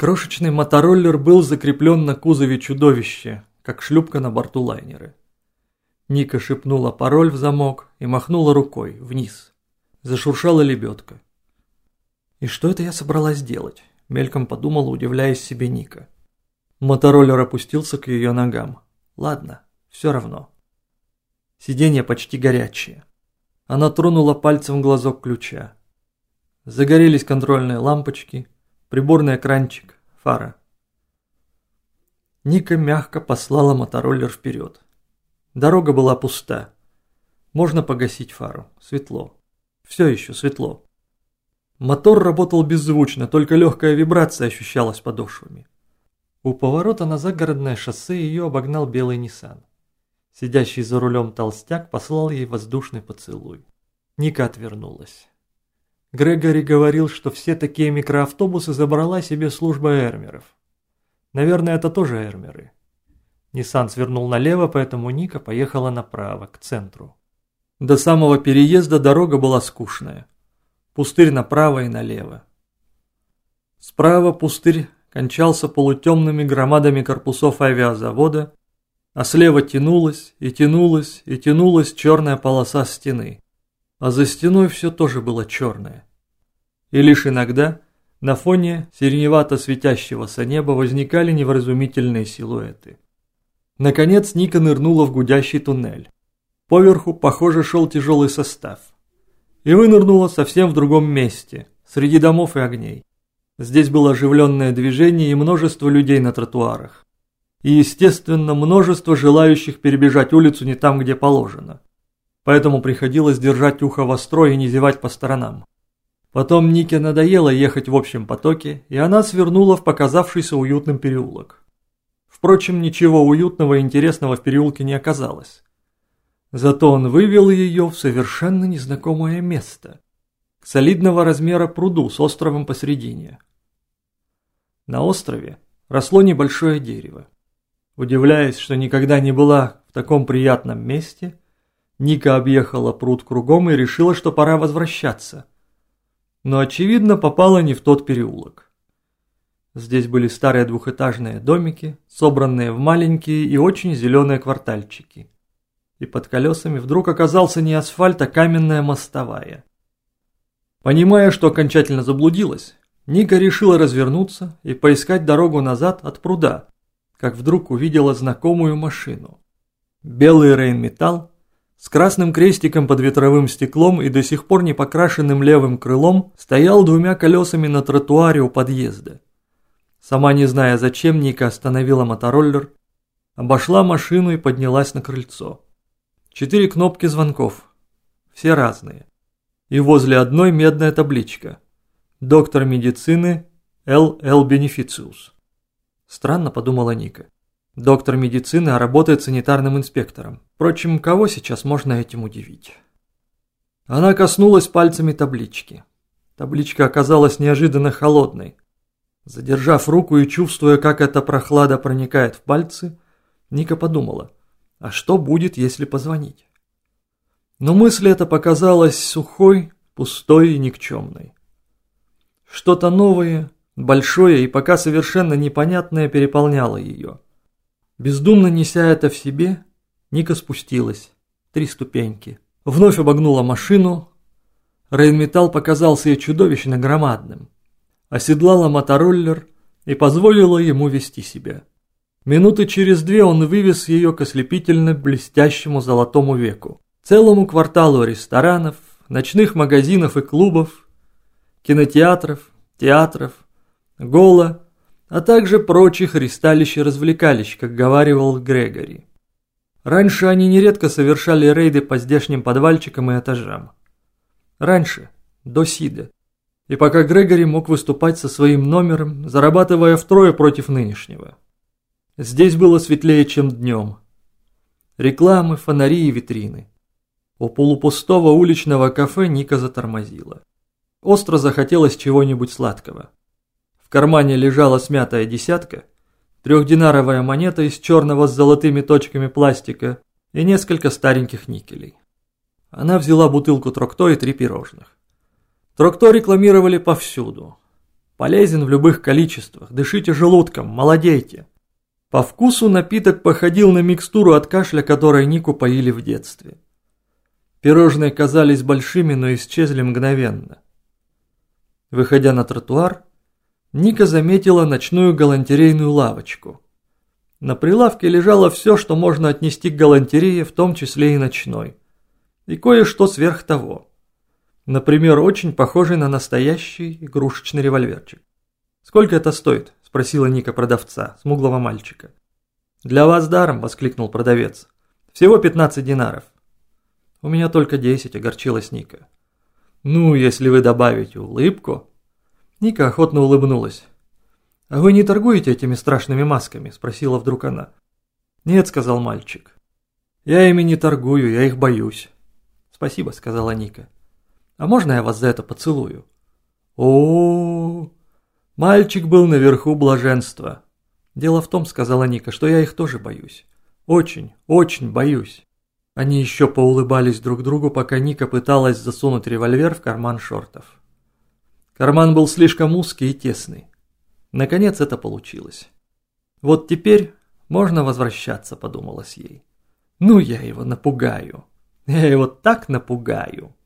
Крошечный мотороллер был закреплен на кузове чудовища, как шлюпка на борту лайнера. Ника шепнула пароль в замок и махнула рукой вниз. Зашуршала лебедка. «И что это я собралась делать?» – мельком подумала, удивляясь себе Ника. Мотороллер опустился к ее ногам. «Ладно, все равно». Сиденье почти горячее. Она тронула пальцем глазок ключа. Загорелись контрольные лампочки, приборный экранчик, фара. Ника мягко послала мотороллер вперед. Дорога была пуста. Можно погасить фару. Светло. Все еще светло. Мотор работал беззвучно, только легкая вибрация ощущалась подошвами. У поворота на загородное шоссе ее обогнал белый Nissan. Сидящий за рулем толстяк послал ей воздушный поцелуй. Ника отвернулась. Грегори говорил, что все такие микроавтобусы забрала себе служба эрмеров. Наверное, это тоже эрмеры. Ниссан свернул налево, поэтому Ника поехала направо, к центру. До самого переезда дорога была скучная. Пустырь направо и налево. Справа пустырь кончался полутемными громадами корпусов авиазавода, а слева тянулась и тянулась и тянулась черная полоса стены. А за стеной все тоже было черное. И лишь иногда на фоне сиреневато светящегося неба возникали невразумительные силуэты. Наконец Ника нырнула в гудящий туннель. Поверху, похоже, шел тяжелый состав. И вынырнула совсем в другом месте, среди домов и огней. Здесь было оживленное движение и множество людей на тротуарах. И, естественно, множество желающих перебежать улицу не там, где положено. Поэтому приходилось держать ухо востро и не зевать по сторонам. Потом Нике надоело ехать в общем потоке, и она свернула в показавшийся уютным переулок. Впрочем, ничего уютного и интересного в переулке не оказалось. Зато он вывел ее в совершенно незнакомое место, к солидного размера пруду с островом посредине. На острове росло небольшое дерево. Удивляясь, что никогда не была в таком приятном месте, Ника объехала пруд кругом и решила, что пора возвращаться. Но, очевидно, попала не в тот переулок. Здесь были старые двухэтажные домики, собранные в маленькие и очень зеленые квартальчики. И под колесами вдруг оказался не асфальт, а каменная мостовая. Понимая, что окончательно заблудилась, Ника решила развернуться и поискать дорогу назад от пруда, как вдруг увидела знакомую машину. Белый Рейнметалл с красным крестиком под ветровым стеклом и до сих пор не покрашенным левым крылом стоял двумя колесами на тротуаре у подъезда. Сама не зная зачем, Ника остановила мотороллер, обошла машину и поднялась на крыльцо. 4 кнопки звонков, все разные. И возле одной медная табличка «Доктор медицины Л.Л. Бенефициус». Странно, подумала Ника. Доктор медицины, а работает санитарным инспектором. Впрочем, кого сейчас можно этим удивить? Она коснулась пальцами таблички. Табличка оказалась неожиданно холодной. Задержав руку и чувствуя, как эта прохлада проникает в пальцы, Ника подумала, а что будет, если позвонить? Но мысль эта показалась сухой, пустой и никчемной. Что-то новое, большое и пока совершенно непонятное переполняло ее. Бездумно неся это в себе, Ника спустилась. 3 ступеньки. Вновь обогнула машину. Рейнметалл показался ей чудовищно громадным. Оседлала мотороллер и позволила ему вести себя. Минуты через 2 он вывез ее к ослепительно блестящему золотому веку. Целому кварталу ресторанов, ночных магазинов и клубов, кинотеатров, театров, гола, а также прочих ристалищ и развлекалищ, как говаривал Грегори. Раньше они нередко совершали рейды по здешним подвальчикам и этажам. Раньше, до СИДа. И пока Грегори мог выступать со своим номером, зарабатывая втрое против нынешнего. Здесь было светлее, чем днем. Рекламы, фонари и витрины. У полупустого уличного кафе Ника затормозила. Остро захотелось чего-нибудь сладкого. В кармане лежала смятая десятка, 3-динаровая монета из черного с золотыми точками пластика и несколько стареньких никелей. Она взяла бутылку Трокто и 3 пирожных. Трокто рекламировали повсюду. Полезен в любых количествах, дышите желудком, молодейте. По вкусу напиток походил на микстуру от кашля, которой Нику поили в детстве. Пирожные казались большими, но исчезли мгновенно. Выходя на тротуар, Ника заметила ночную галантерейную лавочку. На прилавке лежало все, что можно отнести к галантерее, в том числе и ночной. И кое-что сверх того. Например, очень похожий на настоящий игрушечный револьверчик. «Сколько это стоит?» – спросила Ника продавца, смуглого мальчика. «Для вас даром!» – воскликнул продавец. «Всего 15 динаров». «У меня только 10, огорчилась Ника. «Ну, если вы добавите улыбку...» Ника охотно улыбнулась. «А вы не торгуете этими страшными масками?» – спросила вдруг она. «Нет», – сказал мальчик. «Я ими не торгую, я их боюсь». «Спасибо», – сказала Ника. «А можно я вас за это поцелую?» О, мальчик был наверху блаженства. «Дело в том, — сказала Ника, — что я их тоже боюсь. Очень, очень боюсь». Они еще поулыбались друг другу, пока Ника пыталась засунуть револьвер в карман шортов. Карман был слишком узкий и тесный. Наконец это получилось. «Вот теперь можно возвращаться», — подумалось ей. «Ну я его напугаю. Я его так напугаю».